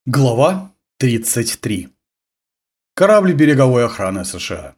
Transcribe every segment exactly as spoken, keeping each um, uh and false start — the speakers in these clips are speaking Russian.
Глава тридцать три. Корабль береговой охраны США.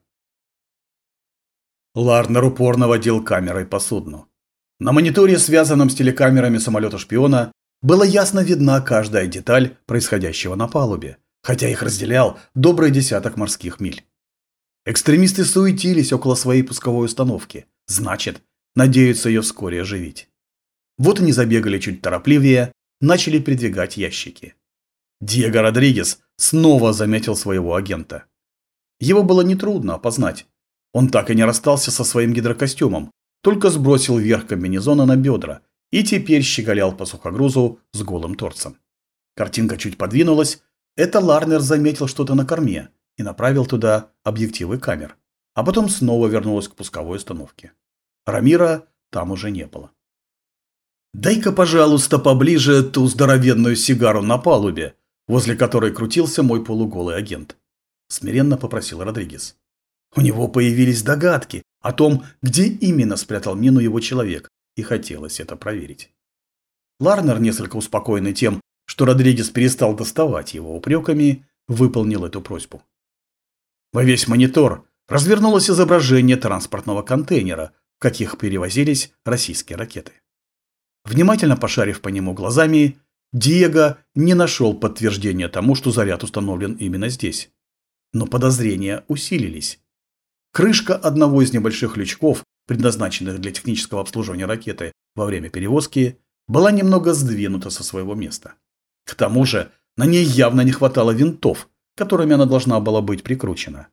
Ларнер упорно водил камерой по судну. На мониторе, связанном с телекамерами самолета-шпиона, было ясно видна каждая деталь происходящего на палубе, хотя их разделял добрый десяток морских миль. Экстремисты суетились около своей пусковой установки, значит, надеются ее вскоре оживить. Вот они забегали чуть торопливее, начали придвигать ящики. Диего Родригес снова заметил своего агента. Его было нетрудно опознать. Он так и не расстался со своим гидрокостюмом, только сбросил верх комбинезона на бедра и теперь щеголял по сухогрузу с голым торсом. Картинка чуть подвинулась, это Ларнер заметил что-то на корме и направил туда объективы камер, а потом снова вернулась к пусковой установке. Рамира там уже не было. «Дай-ка, пожалуйста, поближе ту здоровенную сигару на палубе, возле которой крутился мой полуголый агент», – смиренно попросил Родригес. У него появились догадки о том, где именно спрятал мину его человек, и хотелось это проверить. Ларнер, несколько успокоенный тем, что Родригес перестал доставать его упреками, выполнил эту просьбу. Во весь монитор развернулось изображение транспортного контейнера, в каких перевозились российские ракеты. Внимательно пошарив по нему глазами, Диего не нашел подтверждения тому, что заряд установлен именно здесь. Но подозрения усилились. Крышка одного из небольших лючков, предназначенных для технического обслуживания ракеты во время перевозки, была немного сдвинута со своего места. К тому же на ней явно не хватало винтов, которыми она должна была быть прикручена.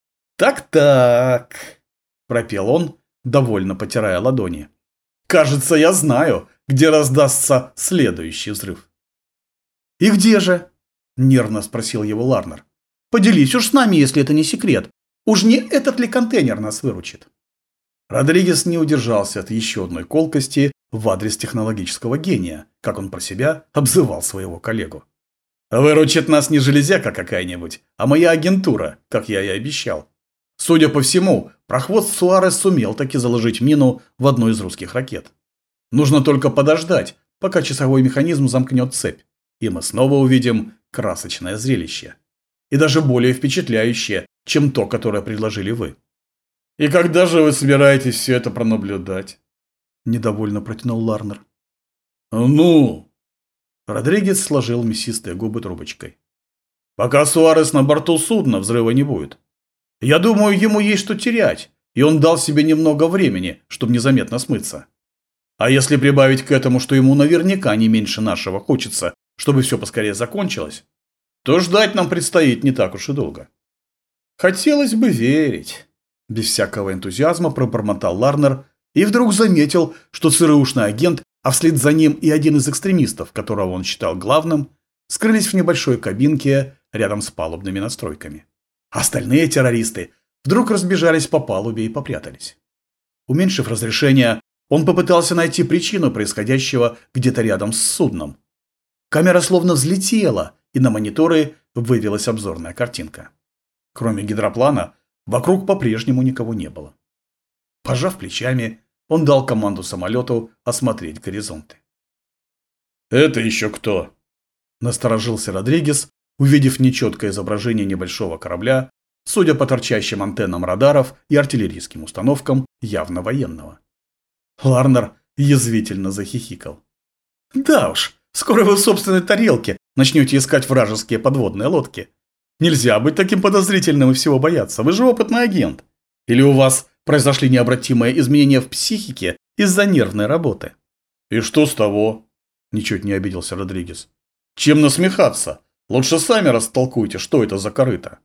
«Так-так», – пропел он, довольно потирая ладони. «Кажется, я знаю, где раздастся следующий взрыв». «И где же?» – нервно спросил его Ларнер. «Поделись уж с нами, если это не секрет. Уж не этот ли контейнер нас выручит?» Родригес не удержался от еще одной колкости в адрес технологического гения, как он про себя обзывал своего коллегу. «Выручит нас не железяка какая-нибудь, а моя агентура, как я и обещал. Судя по всему, прохвост Суарес сумел таки заложить мину в одну из русских ракет. Нужно только подождать, пока часовой механизм замкнет цепь, и мы снова увидим красочное зрелище. И даже более впечатляющее, чем то, которое предложили вы». «И когда же вы собираетесь все это пронаблюдать?» – недовольно протянул Ларнер. «Ну?» – Родригес сложил мясистые губы трубочкой. «Пока Суарес на борту судна, взрыва не будет. Я думаю, ему есть что терять, и он дал себе немного времени, чтобы незаметно смыться. А если прибавить к этому, что ему наверняка не меньше нашего хочется, чтобы все поскорее закончилось, то ждать нам предстоит не так уж и долго». «Хотелось бы верить», – без всякого энтузиазма пробормотал Ларнер и вдруг заметил, что ЦРУшный агент, а вслед за ним и один из экстремистов, которого он считал главным, скрылись в небольшой кабинке рядом с палубными настройками. Остальные террористы вдруг разбежались по палубе и попрятались. Уменьшив разрешение, он попытался найти причину происходящего где-то рядом с судном. Камера словно взлетела, и на мониторы вывелась обзорная картинка. Кроме гидроплана, вокруг по-прежнему никого не было. Пожав плечами, он дал команду самолету осмотреть горизонты. «Это еще кто?» – насторожился Родригес, увидев нечеткое изображение небольшого корабля, судя по торчащим антеннам радаров и артиллерийским установкам, явно военного. Ларнер язвительно захихикал. «Да уж, скоро вы в собственной тарелке начнете искать вражеские подводные лодки. Нельзя быть таким подозрительным и всего бояться, вы же опытный агент. Или у вас произошли необратимые изменения в психике из-за нервной работы?» «И что с того?» – ничуть не обиделся Родригес. «Чем насмехаться? Лучше сами растолкуйте, что это за корыто».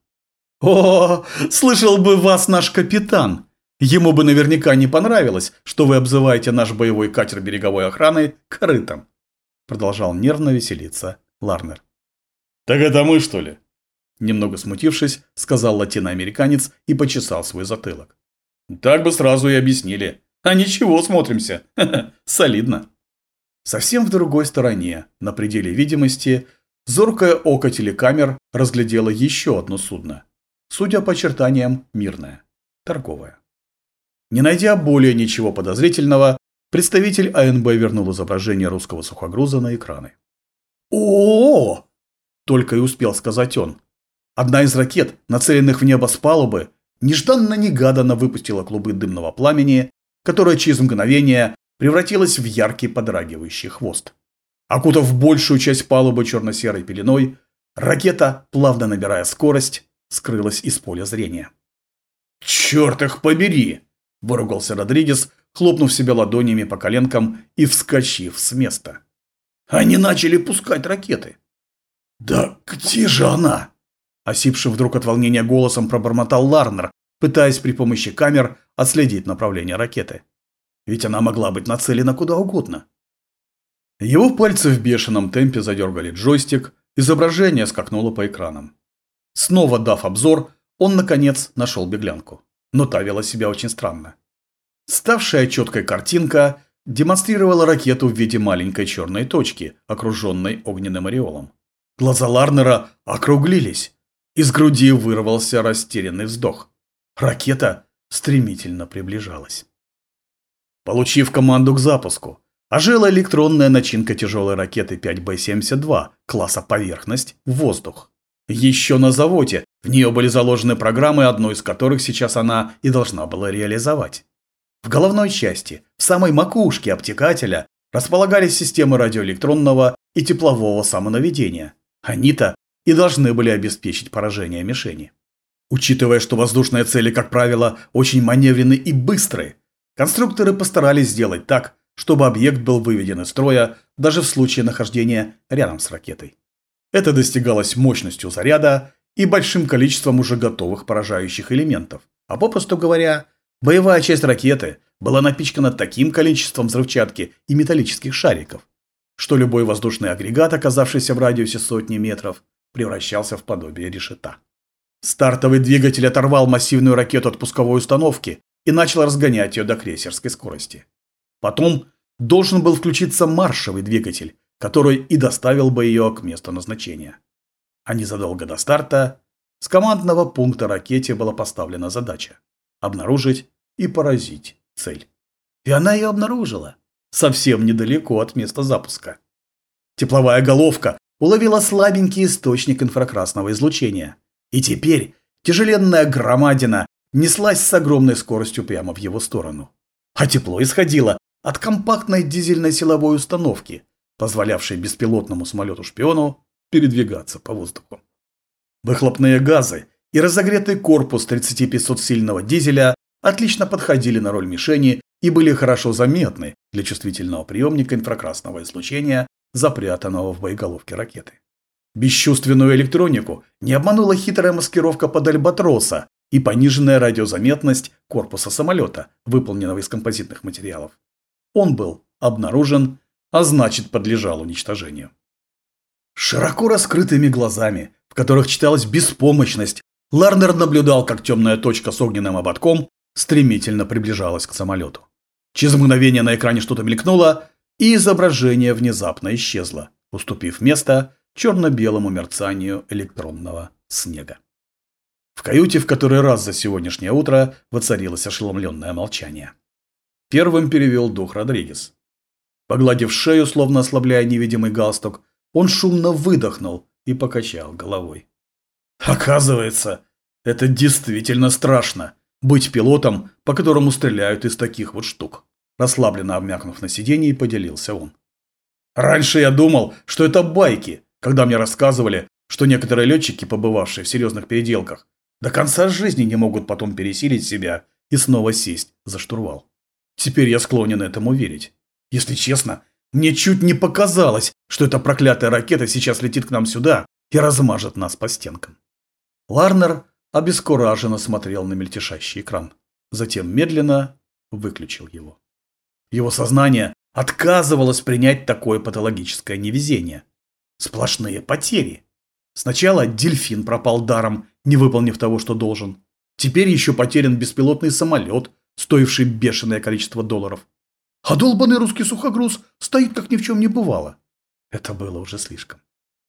«О, слышал бы вас наш капитан! Ему бы наверняка не понравилось, что вы обзываете наш боевой катер береговой охраны корытом», – продолжал нервно веселиться Ларнер. «Так это мы, что ли?» Немного смутившись, сказал латиноамериканец и почесал свой затылок. «Так бы сразу и объяснили. А ничего, смотримся. Ха-ха, солидно». Совсем в другой стороне, на пределе видимости, зоркое око телекамер разглядело еще одно судно. Судя по очертаниям, мирное, торговое. Не найдя более ничего подозрительного, представитель АНБ вернул изображение русского сухогруза на экраны. «О-о-о!» только и успел сказать он. Одна из ракет, нацеленных в небо с палубы, нежданно-негаданно выпустила клубы дымного пламени, которое через мгновение превратилось в яркий подрагивающий хвост. Окутав большую часть палубы черно-серой пеленой, ракета, плавно набирая скорость, скрылась из поля зрения. «Черт их побери!» – выругался Родригес, хлопнув себя ладонями по коленкам и вскочив с места. «Они начали пускать ракеты!» «Да где же она?» – осипшим вдруг от волнения голосом пробормотал Ларнер, пытаясь при помощи камер отследить направление ракеты. Ведь она могла быть нацелена куда угодно. Его пальцы в бешеном темпе задергали джойстик, изображение скакнуло по экранам. Снова дав обзор, он, наконец, нашел беглянку. Но та вела себя очень странно. Ставшая четкой картинка демонстрировала ракету в виде маленькой черной точки, окруженной огненным ореолом. Глаза Ларнера округлились. Из груди вырвался растерянный вздох. Ракета стремительно приближалась. Получив команду к запуску, ожила электронная начинка тяжелой ракеты пять бэ семьдесят два класса «Поверхность» в воздух. Еще на заводе в нее были заложены программы, одну из которых сейчас она и должна была реализовать. В головной части, в самой макушке обтекателя, располагались системы радиоэлектронного и теплового самонаведения. Они-то и должны были обеспечить поражение мишени. Учитывая, что воздушные цели, как правило, очень маневренны и быстрые, конструкторы постарались сделать так, чтобы объект был выведен из строя даже в случае нахождения рядом с ракетой. Это достигалось мощностью заряда и большим количеством уже готовых поражающих элементов, а попросту говоря, боевая часть ракеты была напичкана таким количеством взрывчатки и металлических шариков, что любой воздушный агрегат, оказавшийся в радиусе сотни метров, превращался в подобие решета. Стартовый двигатель оторвал массивную ракету от пусковой установки и начал разгонять ее до крейсерской скорости. Потом должен был включиться маршевый двигатель, который и доставил бы ее к месту назначения. А незадолго до старта с командного пункта ракете была поставлена задача – обнаружить и поразить цель. И она ее обнаружила, совсем недалеко от места запуска. Тепловая головка уловила слабенький источник инфракрасного излучения, и теперь тяжеленная громадина неслась с огромной скоростью прямо в его сторону. А тепло исходило от компактной дизельной силовой установки, позволявшей беспилотному самолету-шпиону передвигаться по воздуху. Выхлопные газы и разогретый корпус тридцать пятьсот-сильного дизеля отлично подходили на роль мишени и были хорошо заметны для чувствительного приемника инфракрасного излучения, запрятанного в боеголовке ракеты. Бесчувственную электронику не обманула хитрая маскировка под альбатроса и пониженная радиозаметность корпуса самолета, выполненного из композитных материалов. Он был обнаружен, а значит подлежал уничтожению. Широко раскрытыми глазами, в которых читалась беспомощность, Ларнер наблюдал, как темная точка с огненным ободком стремительно приближалась к самолету. Через мгновение на экране что-то мелькнуло, и изображение внезапно исчезло, уступив место черно-белому мерцанию электронного снега. В каюте в который раз за сегодняшнее утро воцарилось ошеломленное молчание. Первым перевел дух Родригес. Погладив шею, словно ослабляя невидимый галстук, он шумно выдохнул и покачал головой. Оказывается, это действительно страшно – быть пилотом, по которому стреляют из таких вот штук. Расслабленно обмякнув на сиденье, поделился он. Раньше я думал, что это байки, когда мне рассказывали, что некоторые летчики, побывавшие в серьезных переделках, до конца жизни не могут потом пересилить себя и снова сесть за штурвал. Теперь я склонен этому верить. Если честно, мне чуть не показалось, что эта проклятая ракета сейчас летит к нам сюда и размажет нас по стенкам. Ларнер обескураженно смотрел на мельтешащий экран, затем медленно выключил его. Его сознание отказывалось принять такое патологическое невезение. Сплошные потери. Сначала дельфин пропал даром, не выполнив того, что должен. Теперь еще потерян беспилотный самолет, стоивший бешеное количество долларов. А долбанный русский сухогруз стоит, как ни в чем не бывало. Это было уже слишком.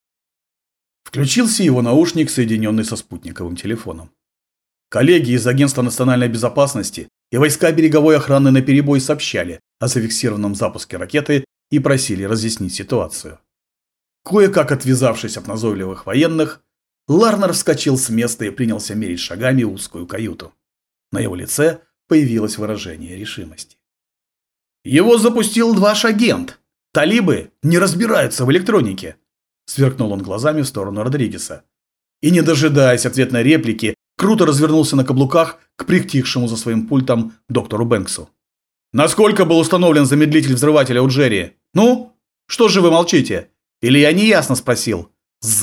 Включился его наушник, соединенный со спутниковым телефоном. Коллеги из Агентства национальной безопасности и войска береговой охраны наперебой сообщали о зафиксированном запуске ракеты и просили разъяснить ситуацию. Кое-как отвязавшись от назойливых военных, Ларнер вскочил с места и принялся мерить шагами узкую каюту. На его лице появилось выражение решимости. «Его запустил ваш агент. Талибы не разбираются в электронике», – сверкнул он глазами в сторону Родригеса. И, не дожидаясь ответной реплики, круто развернулся на каблуках к притихшему за своим пультом доктору Бэнксу. «Насколько был установлен замедлитель взрывателя у Джерри? Ну, что же вы молчите? Или я неясно спросил?»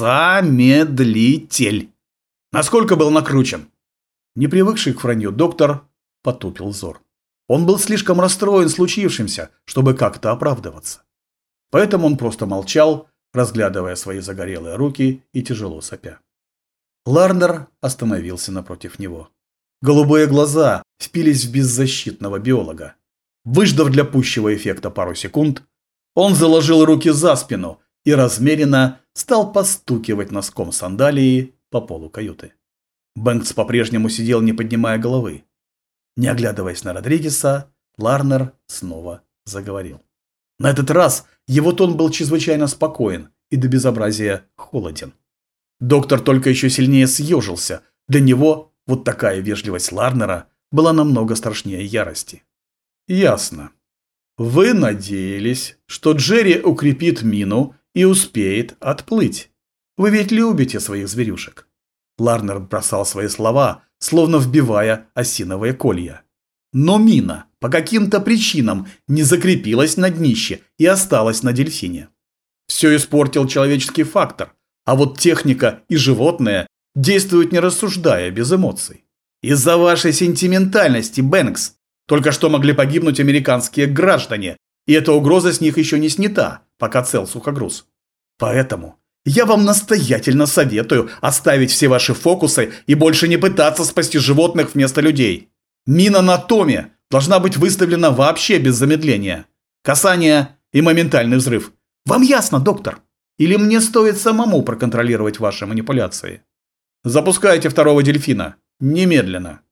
«Замедлитель. Насколько был накручен?» Не привыкший к вранью доктор потупил взор. Он был слишком расстроен случившимся, чтобы как-то оправдываться. Поэтому он просто молчал, разглядывая свои загорелые руки и тяжело сопя. Ларнер остановился напротив него. Голубые глаза впились в беззащитного биолога. Выждав для пущего эффекта пару секунд, он заложил руки за спину и размеренно стал постукивать носком сандалии по полу каюты. Бэнкс по-прежнему сидел, не поднимая головы. Не оглядываясь на Родригеса, Ларнер снова заговорил. На этот раз его тон был чрезвычайно спокоен и до безобразия холоден. Доктор только еще сильнее съежился. Для него вот такая вежливость Ларнера была намного страшнее ярости. «Ясно. Вы надеялись, что Джерри укрепит мину и успеет отплыть. Вы ведь любите своих зверюшек». Ларнер бросал свои слова, словно вбивая осиновые колья. Но мина по каким-то причинам не закрепилась на днище и осталась на дельфине. Все испортил человеческий фактор, а вот техника и животные действуют не рассуждая, без эмоций. Из-за вашей сентиментальности, Бэнкс, только что могли погибнуть американские граждане, и эта угроза с них еще не снята, пока цел сухогруз. Поэтому я вам настоятельно советую оставить все ваши фокусы и больше не пытаться спасти животных вместо людей. Мина на Томе должна быть выставлена вообще без замедления. Касание и моментальный взрыв. Вам ясно, доктор? Или мне стоит самому проконтролировать ваши манипуляции? Запускайте второго дельфина. Немедленно.